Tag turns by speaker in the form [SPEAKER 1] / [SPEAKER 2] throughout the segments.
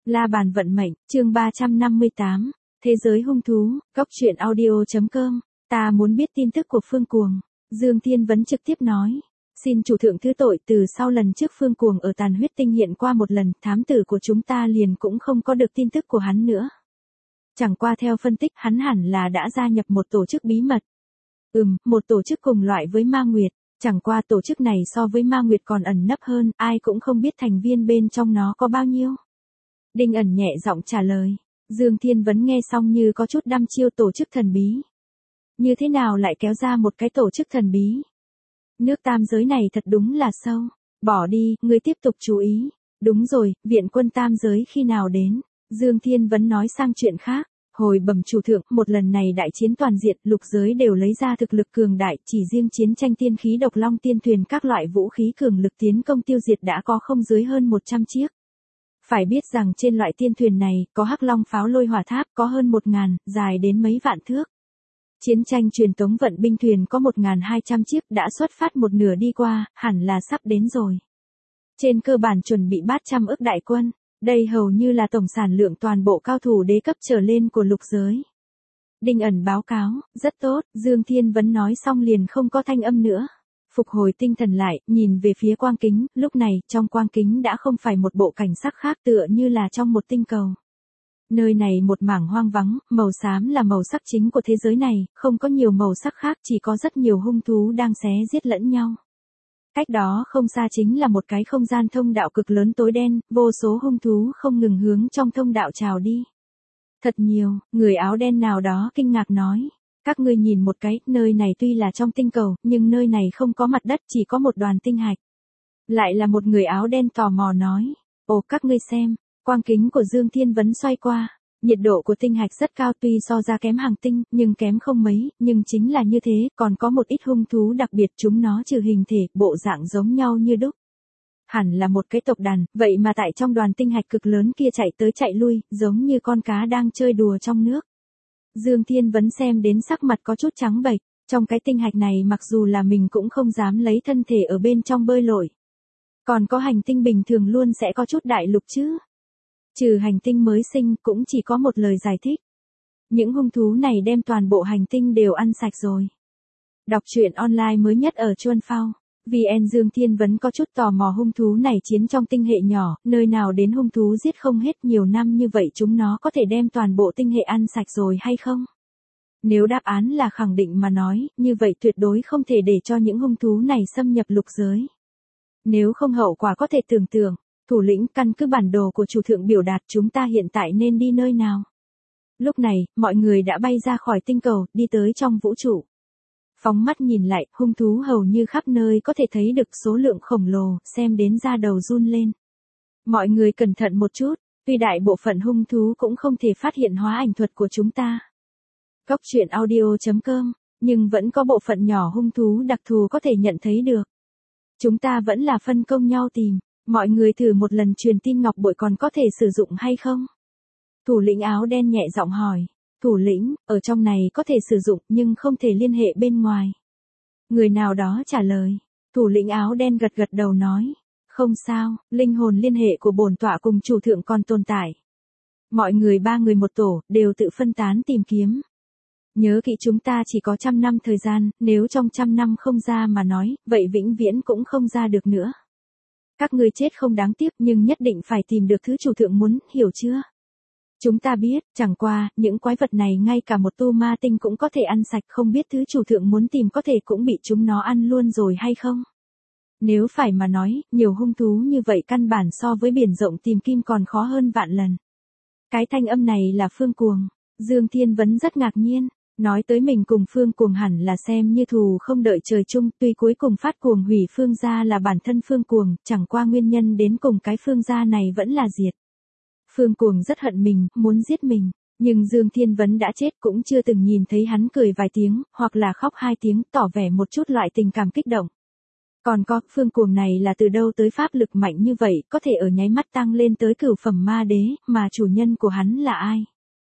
[SPEAKER 1] La bàn vận mệnh, chương 358, Thế giới hung thú, góc truyện audio.com, ta muốn biết tin tức của Phương Cuồng. Dương Thiên Vấn trực tiếp nói, xin chủ thượng thứ tội, từ sau lần trước Phương Cuồng ở Tàn Huyết Tinh hiện qua một lần, thám tử của chúng ta liền cũng không có được tin tức của hắn nữa. Chẳng qua theo phân tích hắn hẳn là đã gia nhập một tổ chức bí mật. Một tổ chức cùng loại với Ma Nguyệt, chẳng qua tổ chức này so với Ma Nguyệt còn ẩn nấp hơn, ai cũng không biết thành viên bên trong nó có bao nhiêu. Đinh ẩn nhẹ giọng trả lời. Dương Thiên Vấn nghe xong như có chút đăm chiêu tổ chức thần bí. Như thế nào lại kéo ra một cái tổ chức thần bí? Nước tam giới này thật đúng là sâu. Bỏ đi, ngươi tiếp tục chú ý. Đúng rồi, viện quân tam giới khi nào đến? Dương Thiên Vấn nói sang chuyện khác. Hồi bẩm chủ thượng, một lần này đại chiến toàn diện, lục giới đều lấy ra thực lực cường đại, chỉ riêng chiến tranh tiên khí độc long tiên thuyền các loại vũ khí cường lực tiến công tiêu diệt đã có không dưới hơn 100 chiếc. Phải biết rằng trên loại tiên thuyền này, có hắc long pháo lôi hỏa tháp có hơn 1.000, dài đến mấy vạn thước. Chiến tranh truyền tống vận binh thuyền có 1.200 chiếc đã xuất phát một nửa đi qua, hẳn là sắp đến rồi. Trên cơ bản chuẩn bị 300 ức đại quân, đây hầu như là tổng sản lượng toàn bộ cao thủ đế cấp trở lên của lục giới. Đinh ẩn báo cáo, rất tốt, Dương Thiên Vấn nói xong liền không có thanh âm nữa. Phục hồi tinh thần lại, nhìn về phía quang kính, lúc này, trong quang kính đã không phải một bộ cảnh sắc khác tựa như là trong một tinh cầu. Nơi này một mảng hoang vắng, màu xám là màu sắc chính của thế giới này, không có nhiều màu sắc khác, chỉ có rất nhiều hung thú đang xé giết lẫn nhau. Cách đó không xa chính là một cái không gian thông đạo cực lớn tối đen, vô số hung thú không ngừng hướng trong thông đạo trào đi. Thật nhiều, người áo đen nào đó kinh ngạc nói. Các ngươi nhìn một cái, nơi này tuy là trong tinh cầu, nhưng nơi này không có mặt đất, chỉ có một đoàn tinh hạch. Lại là một người áo đen tò mò nói. Ồ, các ngươi xem, quang kính của Dương Thiên Vấn xoay qua. Nhiệt độ của tinh hạch rất cao, tuy so ra kém hàng tinh, nhưng kém không mấy, nhưng chính là như thế, còn có một ít hung thú đặc biệt, chúng nó trừ hình thể, bộ dạng giống nhau như đúc. Hẳn là một cái tộc đàn, vậy mà tại trong đoàn tinh hạch cực lớn kia chạy tới chạy lui, giống như con cá đang chơi đùa trong nước. Dương Thiên Vấn xem đến sắc mặt có chút trắng bệch, trong cái tinh hạch này mặc dù là mình cũng không dám lấy thân thể ở bên trong bơi lội. Còn có hành tinh bình thường luôn sẽ có chút đại lục chứ. Trừ hành tinh mới sinh cũng chỉ có một lời giải thích. Những hung thú này đem toàn bộ hành tinh đều ăn sạch rồi. Đọc truyện online mới nhất ở Chuan Phao. VN Dương Thiên Vấn có chút tò mò hung thú này chiến trong tinh hệ nhỏ, nơi nào đến hung thú giết không hết nhiều năm như vậy chúng nó có thể đem toàn bộ tinh hệ ăn sạch rồi hay không? Nếu đáp án là khẳng định mà nói, như vậy tuyệt đối không thể để cho những hung thú này xâm nhập lục giới. Nếu không hậu quả có thể tưởng tượng, thủ lĩnh căn cứ bản đồ của chủ thượng biểu đạt chúng ta hiện tại nên đi nơi nào. Lúc này, mọi người đã bay ra khỏi tinh cầu, đi tới trong vũ trụ. Phóng mắt nhìn lại, hung thú hầu như khắp nơi có thể thấy được số lượng khổng lồ, xem đến da đầu run lên. Mọi người cẩn thận một chút, tuy đại bộ phận hung thú cũng không thể phát hiện hóa ảnh thuật của chúng ta. Góc truyện audio.com, nhưng vẫn có bộ phận nhỏ hung thú đặc thù có thể nhận thấy được. Chúng ta vẫn là phân công nhau tìm, mọi người thử một lần truyền tin ngọc bội còn có thể sử dụng hay không? Thủ lĩnh áo đen nhẹ giọng hỏi. Thủ lĩnh, ở trong này có thể sử dụng nhưng không thể liên hệ bên ngoài. Người nào đó trả lời. Thủ lĩnh áo đen gật gật đầu nói. Không sao, linh hồn liên hệ của bổn tọa cùng chủ thượng còn tồn tại. Mọi người 3 người một tổ, đều tự phân tán tìm kiếm. Nhớ kỹ chúng ta chỉ có 100 năm thời gian, nếu trong 100 năm không ra mà nói, vậy vĩnh viễn cũng không ra được nữa. Các ngươi chết không đáng tiếc nhưng nhất định phải tìm được thứ chủ thượng muốn, hiểu chưa? Chúng ta biết, chẳng qua, những quái vật này ngay cả một tu ma tinh cũng có thể ăn sạch, không biết thứ chủ thượng muốn tìm có thể cũng bị chúng nó ăn luôn rồi hay không? Nếu phải mà nói, nhiều hung thú như vậy căn bản so với biển rộng tìm kim còn khó hơn vạn lần. Cái thanh âm này là Phương Cuồng. Dương Thiên Vấn rất ngạc nhiên, nói tới mình cùng Phương Cuồng hẳn là xem như thù không đợi trời chung, tuy cuối cùng phát cuồng hủy Phương gia là bản thân Phương Cuồng, chẳng qua nguyên nhân đến cùng cái Phương gia này vẫn là diệt. Phương Cuồng rất hận mình, muốn giết mình, nhưng Dương Thiên Vấn đã chết cũng chưa từng nhìn thấy hắn cười vài tiếng, hoặc là khóc 2 tiếng, tỏ vẻ một chút loại tình cảm kích động. Còn có, Phương Cuồng này là từ đâu tới pháp lực mạnh như vậy, có thể ở nháy mắt tăng lên tới cửu phẩm ma đế, mà chủ nhân của hắn là ai?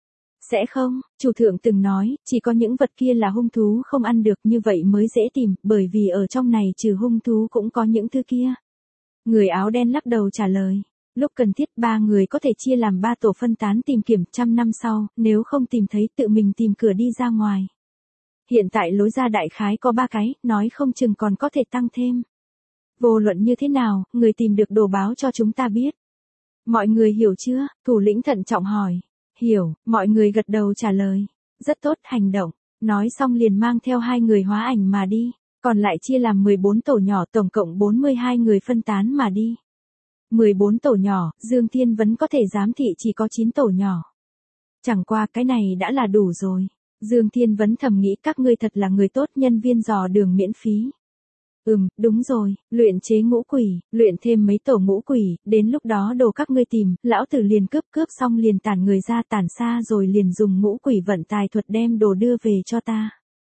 [SPEAKER 1] Sẽ không, chủ thượng từng nói, chỉ có những vật kia là hung thú không ăn được như vậy mới dễ tìm, bởi vì ở trong này trừ hung thú cũng có những thứ kia. Người áo đen lắc đầu trả lời. Lúc cần thiết 3 người có thể chia làm 3 tổ phân tán tìm kiếm, 100 năm sau, nếu không tìm thấy tự mình tìm cửa đi ra ngoài. Hiện tại lối ra đại khái có 3 cái, nói không chừng còn có thể tăng thêm. Vô luận như thế nào, người tìm được đồ báo cho chúng ta biết. Mọi người hiểu chưa? Thủ lĩnh thận trọng hỏi. Hiểu, mọi người gật đầu trả lời. Rất tốt, hành động. Nói xong liền mang theo 2 người hóa ảnh mà đi. Còn lại chia làm 14 tổ nhỏ, tổng cộng 42 người phân tán mà đi. 14 tổ nhỏ, Dương Thiên Vấn có thể giám thị chỉ có 9 tổ nhỏ. Chẳng qua cái này đã là đủ rồi. Dương Thiên Vấn thầm nghĩ các ngươi thật là người tốt, nhân viên dò đường miễn phí. Đúng rồi, luyện chế ngũ quỷ, luyện thêm mấy tổ ngũ quỷ, đến lúc đó đồ các ngươi tìm, lão tử liền cướp xong liền tản người ra tản xa rồi liền dùng ngũ quỷ vận tài thuật đem đồ đưa về cho ta.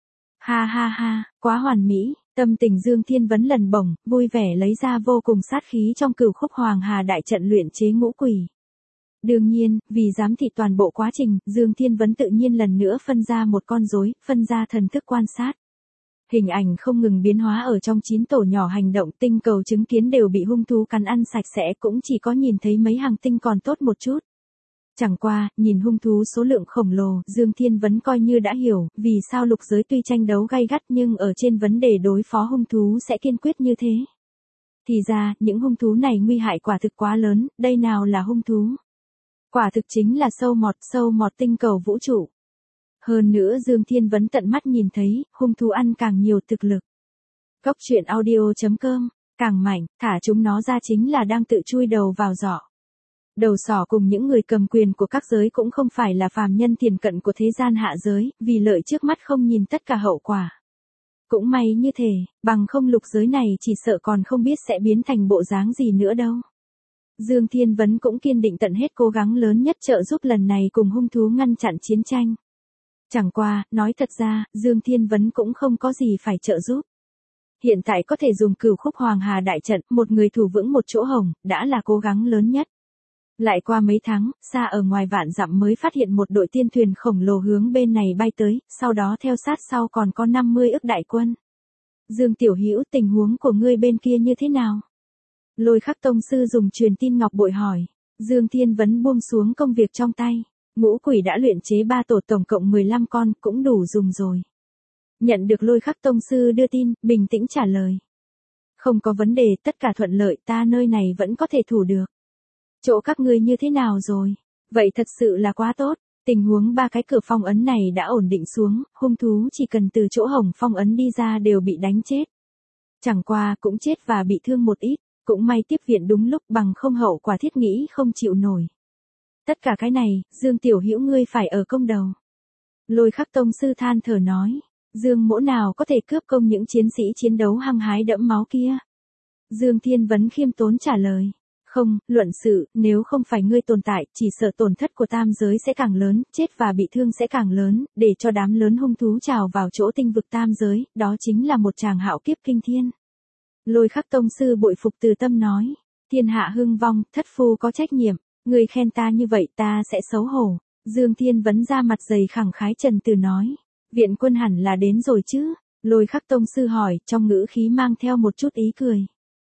[SPEAKER 1] Ha ha ha, quá hoàn mỹ, tâm tình Dương Thiên Vấn lần bổng, vui vẻ lấy ra vô cùng sát khí trong Cửu Khúc Hoàng Hà đại trận luyện chế ngũ quỷ. Đương nhiên, vì giám thị toàn bộ quá trình, Dương Thiên Vấn tự nhiên lần nữa phân ra một con rối, phân ra thần thức quan sát. Hình ảnh không ngừng biến hóa ở trong 9 tổ nhỏ hành động, tinh cầu chứng kiến đều bị hung thú cắn ăn sạch sẽ, cũng chỉ có nhìn thấy mấy hàng tinh còn tốt một chút. Chẳng qua, nhìn hung thú số lượng khổng lồ, Dương Thiên Vấn coi như đã hiểu, vì sao lục giới tuy tranh đấu gay gắt nhưng ở trên vấn đề đối phó hung thú sẽ kiên quyết như thế. Thì ra, những hung thú này nguy hại quả thực quá lớn, đây nào là hung thú. Quả thực chính là sâu mọt tinh cầu vũ trụ. Hơn nữa Dương Thiên Vấn tận mắt nhìn thấy, hung thú ăn càng nhiều thực lực. Góc truyện audio.com, càng mạnh, thả chúng nó ra chính là đang tự chui đầu vào giỏ. Đầu sỏ cùng những người cầm quyền của các giới cũng không phải là phàm nhân thiền cận của thế gian hạ giới, vì lợi trước mắt không nhìn tất cả hậu quả. Cũng may như thế, bằng không lục giới này chỉ sợ còn không biết sẽ biến thành bộ dáng gì nữa đâu. Dương Thiên Vấn cũng kiên định tận hết cố gắng lớn nhất trợ giúp lần này cùng hung thú ngăn chặn chiến tranh. Chẳng qua, nói thật ra, Dương Thiên Vấn cũng không có gì phải trợ giúp. Hiện tại có thể dùng Cửu Khúc Hoàng Hà đại trận, một người thủ vững một chỗ hổng, đã là cố gắng lớn nhất. Lại qua mấy tháng, xa ở ngoài vạn dặm mới phát hiện một đội tiên thuyền khổng lồ hướng bên này bay tới, sau đó theo sát sau còn có 50 ức đại quân. Dương Tiểu Hữu, tình huống của ngươi bên kia như thế nào? Lôi Khắc Tông sư dùng truyền tin ngọc bội hỏi. Dương Thiên Vấn buông xuống công việc trong tay. Ngũ quỷ đã luyện chế 3 tổ tổng cộng 15 con, cũng đủ dùng rồi. Nhận được Lôi Khắc Tông sư đưa tin, bình tĩnh trả lời. Không có vấn đề, tất cả thuận lợi, ta nơi này vẫn có thể thủ được. Chỗ các ngươi như thế nào rồi? Vậy thật sự là quá tốt. Tình huống 3 cái cửa phong ấn này đã ổn định xuống, hung thú chỉ cần từ chỗ hồng phong ấn đi ra đều bị đánh chết. Chẳng qua cũng chết và bị thương một ít, cũng may tiếp viện đúng lúc, bằng không hậu quả thiết nghĩ không chịu nổi. Tất cả cái này, Dương Tiểu Hữu ngươi phải ở công đầu. Lôi Khắc Tông sư than thở nói, Dương mỗ nào có thể cướp công những chiến sĩ chiến đấu hăng hái đẫm máu kia. Dương Thiên Vấn khiêm tốn trả lời, không, luận sự, nếu không phải ngươi tồn tại, chỉ sợ tổn thất của tam giới sẽ càng lớn, chết và bị thương sẽ càng lớn, để cho đám lớn hung thú trào vào chỗ tinh vực tam giới, đó chính là một tràng hạo kiếp kinh thiên. Lôi Khắc Tông sư bội phục từ tâm nói, thiên hạ hưng vong, thất phu có trách nhiệm. Người khen ta như vậy ta sẽ xấu hổ. Dương Thiên Vấn ra mặt dày khẳng khái trần từ nói. Viện quân hẳn là đến rồi chứ? Lôi Khắc Tông sư hỏi, trong ngữ khí mang theo một chút ý cười.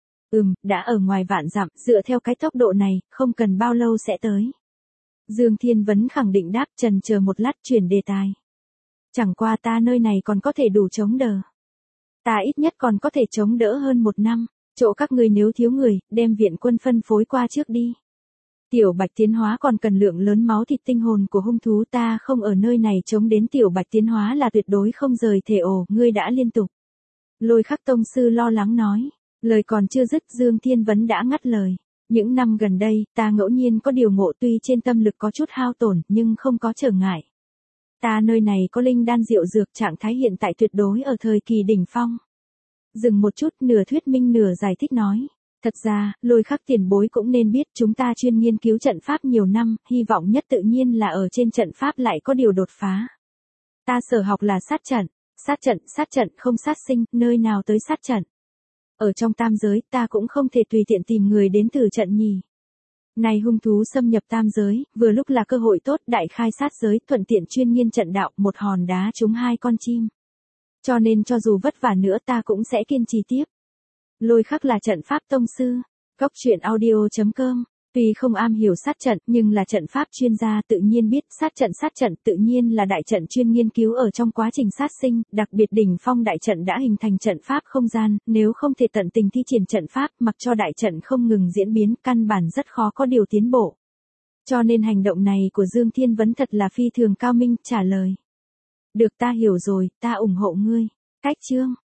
[SPEAKER 1] Đã ở ngoài vạn dặm, dựa theo cái tốc độ này, không cần bao lâu sẽ tới. Dương Thiên Vấn khẳng định đáp, trần chờ một lát chuyển đề tài. Chẳng qua ta nơi này còn có thể đủ chống đỡ. Ta ít nhất còn có thể chống đỡ hơn 1 năm. Chỗ các ngươi nếu thiếu người, đem viện quân phân phối qua trước đi. Tiểu Bạch tiến hóa còn cần lượng lớn máu thịt tinh hồn của hung thú, ta không ở nơi này chống đến Tiểu Bạch tiến hóa là tuyệt đối không rời thể ổ, ngươi đã liên tục. Lôi Khắc Tông sư lo lắng nói, lời còn chưa dứt Dương Thiên Vấn đã ngắt lời. Những năm gần đây, ta ngẫu nhiên có điều ngộ, tuy trên tâm lực có chút hao tổn, nhưng không có trở ngại. Ta nơi này có linh đan diệu dược, trạng thái hiện tại tuyệt đối ở thời kỳ đỉnh phong. Dừng một chút, nửa thuyết minh nửa giải thích nói. Thật ra, Lôi Khắc tiền bối cũng nên biết chúng ta chuyên nghiên cứu trận pháp nhiều năm, hy vọng nhất tự nhiên là ở trên trận pháp lại có điều đột phá. Ta sở học là sát trận không sát sinh, nơi nào tới sát trận. Ở trong tam giới, ta cũng không thể tùy tiện tìm người đến từ trận nhì. Này hung thú xâm nhập tam giới, vừa lúc là cơ hội tốt, đại khai sát giới, thuận tiện chuyên nghiên trận đạo, một hòn đá trúng 2 con chim. Cho nên cho dù vất vả nữa ta cũng sẽ kiên trì tiếp. Lôi Khắc là trận pháp tông sư. Góc truyện audio.com Tuy không am hiểu sát trận nhưng là trận pháp chuyên gia tự nhiên biết sát trận tự nhiên là đại trận chuyên nghiên cứu ở trong quá trình sát sinh, đặc biệt đỉnh phong đại trận đã hình thành trận pháp không gian, nếu không thể tận tình thi triển trận pháp mặc cho đại trận không ngừng diễn biến căn bản rất khó có điều tiến bộ. Cho nên hành động này của Dương Thiên Vấn thật là phi thường cao minh, trả lời. Được ta hiểu rồi, ta ủng hộ ngươi. Cách chương